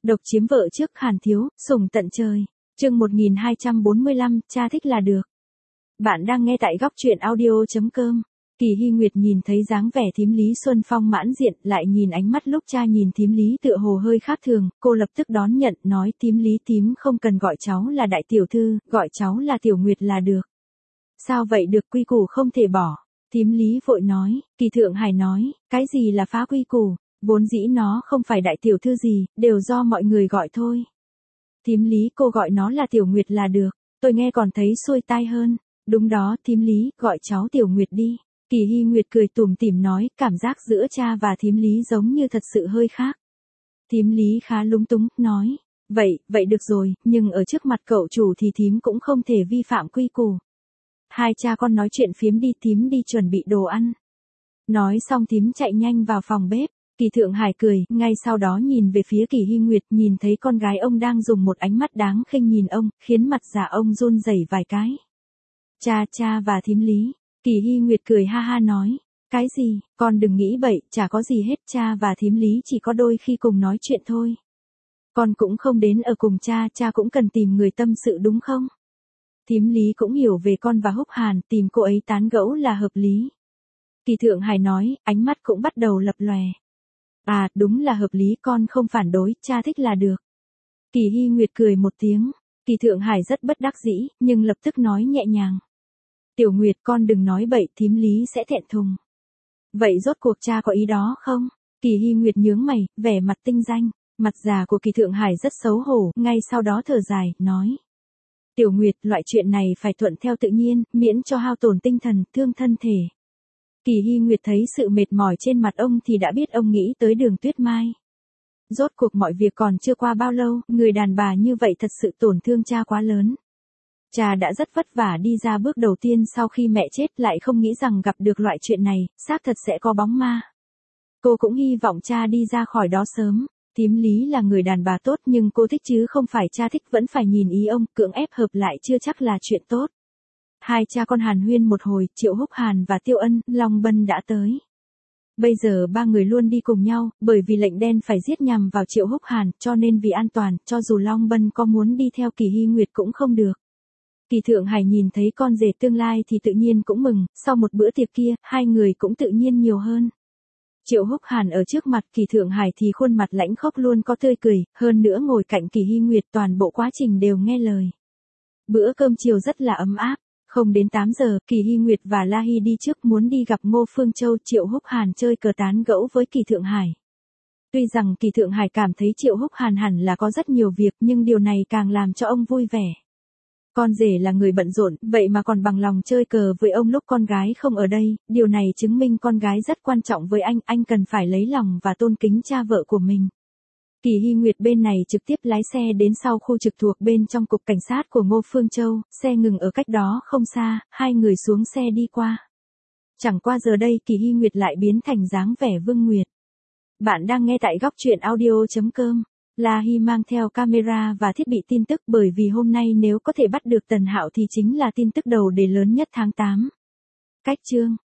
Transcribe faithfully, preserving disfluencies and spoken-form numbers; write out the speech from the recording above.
Độc chiếm vợ trước Hàn Thiếu, sủng tận trời. Chương một nghìn hai trăm bốn mươi lăm, cha thích là được. Bạn đang nghe tại góc truyện audio chấm com. Kỳ Hy Nguyệt nhìn thấy dáng vẻ thím Lý Xuân Phong mãn diện, lại nhìn ánh mắt lúc cha nhìn thím Lý tựa hồ hơi khác thường, cô lập tức đón nhận, nói thím Lý thím không cần gọi cháu là đại tiểu thư, gọi cháu là Tiểu Nguyệt là được. Sao vậy được, quy củ không thể bỏ. Thím Lý vội nói, Kỳ Thượng Hải nói, cái gì là phá quy củ, vốn dĩ nó không phải đại tiểu thư gì, đều do mọi người gọi thôi. Thím Lý cô gọi nó là Tiểu Nguyệt là được, tôi nghe còn thấy xuôi tai hơn. Đúng đó thím Lý, gọi cháu Tiểu Nguyệt đi. Kỳ Hy Nguyệt cười tủm tỉm nói, cảm giác giữa cha và thím Lý giống như thật sự hơi khác. Thím Lý khá lúng túng, nói, vậy, vậy được rồi, nhưng ở trước mặt cậu chủ thì thím cũng không thể vi phạm quy củ. Hai cha con nói chuyện phiếm đi, thím đi chuẩn bị đồ ăn. Nói xong thím chạy nhanh vào phòng bếp. Kỳ Thượng Hải cười, ngay sau đó nhìn về phía Kỳ Hy Nguyệt, nhìn thấy con gái ông đang dùng một ánh mắt đáng khinh nhìn ông, khiến mặt già ông run rẩy vài cái. Cha cha và thím Lý. Kỳ Hy Nguyệt cười ha ha nói, cái gì, con đừng nghĩ bậy, chả có gì hết, cha và thím Lý chỉ có đôi khi cùng nói chuyện thôi. Con cũng không đến ở cùng cha, cha cũng cần tìm người tâm sự đúng không? Thím Lý cũng hiểu về con và Húc Hàn, tìm cô ấy tán gẫu là hợp lý. Kỳ Thượng Hải nói, ánh mắt cũng bắt đầu lập lòe. À, đúng là hợp lý, con không phản đối, cha thích là được. Kỳ Hy Nguyệt cười một tiếng. Kỳ Thượng Hải rất bất đắc dĩ, nhưng lập tức nói nhẹ nhàng. Tiểu Nguyệt, con đừng nói bậy, thím Lý sẽ thẹn thùng. Vậy rốt cuộc cha có ý đó không? Kỳ Hy Nguyệt nhướng mày, vẻ mặt tinh danh. Mặt già của Kỳ Thượng Hải rất xấu hổ, ngay sau đó thở dài, nói. Tiểu Nguyệt, loại chuyện này phải thuận theo tự nhiên, miễn cho hao tổn tinh thần, thương thân thể. Kỳ Hy Nguyệt thấy sự mệt mỏi trên mặt ông thì đã biết ông nghĩ tới Đường Tuyết Mai. Rốt cuộc mọi việc còn chưa qua bao lâu, người đàn bà như vậy thật sự tổn thương cha quá lớn. Cha đã rất vất vả đi ra bước đầu tiên sau khi mẹ chết, lại không nghĩ rằng gặp được loại chuyện này, xác thật sẽ có bóng ma. Cô cũng hy vọng cha đi ra khỏi đó sớm. Thím Lý là người đàn bà tốt nhưng cô thích chứ không phải cha thích, vẫn phải nhìn ý ông, cưỡng ép hợp lại chưa chắc là chuyện tốt. Hai cha con hàn huyên một hồi, Triệu Húc Hàn và Tiêu Ân, Long Bân đã tới. Bây giờ ba người luôn đi cùng nhau, bởi vì lệnh đen phải giết nhằm vào Triệu Húc Hàn, cho nên vì an toàn, cho dù Long Bân có muốn đi theo Kỳ Hy Nguyệt cũng không được. Kỳ Thượng Hải nhìn thấy con rể tương lai thì tự nhiên cũng mừng, sau một bữa tiệc kia, hai người cũng tự nhiên nhiều hơn. Triệu Húc Hàn ở trước mặt Kỳ Thượng Hải thì khuôn mặt lãnh khốc luôn có tươi cười, hơn nữa ngồi cạnh Kỳ Hy Nguyệt toàn bộ quá trình đều nghe lời. Bữa cơm chiều rất là ấm áp. Không đến tám giờ, Kỳ Hy Nguyệt và La Hy đi trước muốn đi gặp Ngô Phương Châu. Triệu Húc Hàn chơi cờ tán gẫu với Kỳ Thượng Hải. Tuy rằng Kỳ Thượng Hải cảm thấy Triệu Húc Hàn hẳn là có rất nhiều việc, nhưng điều này càng làm cho ông vui vẻ. Con rể là người bận rộn, vậy mà còn bằng lòng chơi cờ với ông lúc con gái không ở đây, điều này chứng minh con gái rất quan trọng với anh, anh cần phải lấy lòng và tôn kính cha vợ của mình. Kỳ Hy Nguyệt bên này trực tiếp lái xe đến sau khu trực thuộc bên trong cục cảnh sát của Ngô Phương Châu, xe ngừng ở cách đó không xa, hai người xuống xe đi qua. Chẳng qua giờ đây Kỳ Hy Nguyệt lại biến thành dáng vẻ Vương Nguyệt. Bạn đang nghe tại góc truyện audio chấm com. La Hy mang theo camera và thiết bị tin tức, bởi vì hôm nay nếu có thể bắt được Tần Hạo thì chính là tin tức đầu đề lớn nhất tháng tám. Cách chương